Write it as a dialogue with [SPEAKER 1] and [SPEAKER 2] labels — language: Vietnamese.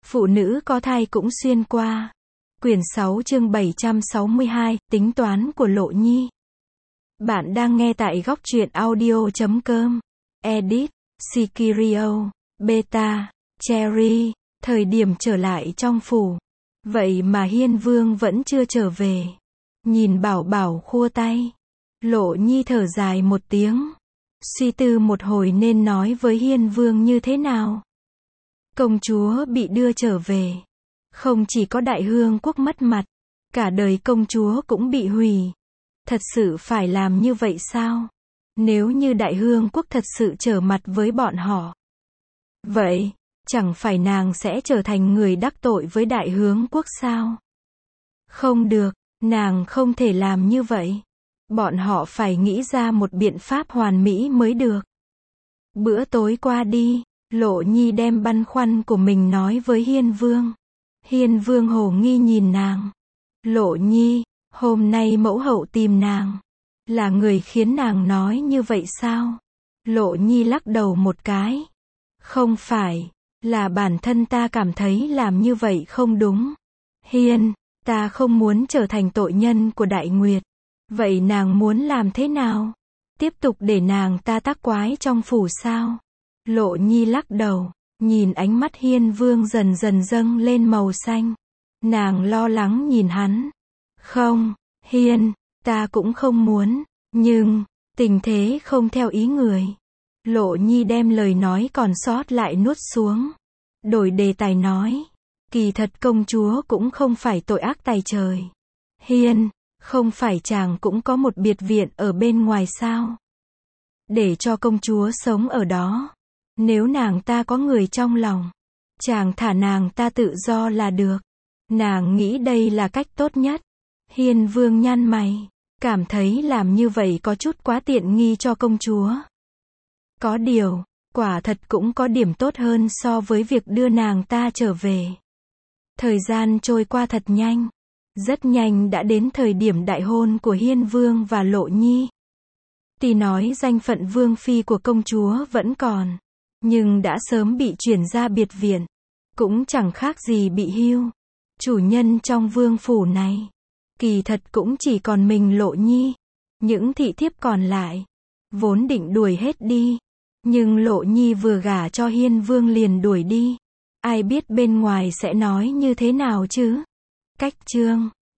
[SPEAKER 1] Phụ nữ có thai cũng xuyên qua. Quyển 6 chương 762, tính toán của Lộ Nhi. Bạn đang nghe tại góc truyện audio.com. Edit, Sikirio, Beta, Cherry. Thời điểm trở lại trong phủ. Vậy mà Hiên Vương vẫn chưa trở về. Nhìn Bảo Bảo khua tay. Lộ Nhi thở dài một tiếng. Suy tư một hồi nên nói với Hiên Vương như thế nào. Công chúa bị đưa trở về. Không chỉ có Đại Hương quốc mất mặt, cả đời công chúa cũng bị hủy. Thật sự phải làm như vậy sao? Nếu như Đại Hương quốc thật sự trở mặt với bọn họ, vậy, chẳng phải nàng sẽ trở thành người đắc tội với Đại Hương quốc sao? Không được, nàng không thể làm như vậy. Bọn họ phải nghĩ ra một biện pháp hoàn mỹ mới được. Bữa tối qua đi, Lộ Nhi đem băn khoăn của mình nói với Hiên Vương. Hiên Vương hồ nghi nhìn nàng. Lộ Nhi, hôm nay mẫu hậu tìm nàng. Là người khiến nàng nói như vậy sao? Lộ Nhi lắc đầu một cái. Không phải, là bản thân ta cảm thấy làm như vậy không đúng. Hiên, ta không muốn trở thành tội nhân của Đại Nguyệt. Vậy nàng muốn làm thế nào? Tiếp tục để nàng ta tác quái trong phủ sao? Lộ Nhi lắc đầu, nhìn ánh mắt Hiên Vương dần dần dâng lên màu xanh. Nàng lo lắng nhìn hắn. Không, Hiên, ta cũng không muốn, nhưng, tình thế không theo ý người. Lộ Nhi đem lời nói còn sót lại nuốt xuống. Đổi đề tài nói, kỳ thật công chúa cũng không phải tội ác tày trời. Hiên, không phải chàng cũng có một biệt viện ở bên ngoài sao? Để cho công chúa sống ở đó. Nếu nàng ta có người trong lòng, chàng thả nàng ta tự do là được. Nàng nghĩ đây là cách tốt nhất. Hiên Vương nhăn mày, cảm thấy làm như vậy có chút quá tiện nghi cho công chúa. Có điều, quả thật cũng có điểm tốt hơn so với việc đưa nàng ta trở về. Thời gian trôi qua thật nhanh. Rất nhanh đã đến thời điểm đại hôn của Hiên Vương và Lộ Nhi. Tuy nói danh phận vương phi của công chúa vẫn còn, nhưng đã sớm bị chuyển ra biệt viện. Cũng chẳng khác gì bị hưu. Chủ nhân trong vương phủ này, kỳ thật cũng chỉ còn mình Lộ Nhi. Những thị thiếp còn lại, vốn định đuổi hết đi. Nhưng Lộ Nhi vừa gả cho Hiên Vương liền đuổi đi. Ai biết bên ngoài sẽ nói như thế nào chứ? Cách chương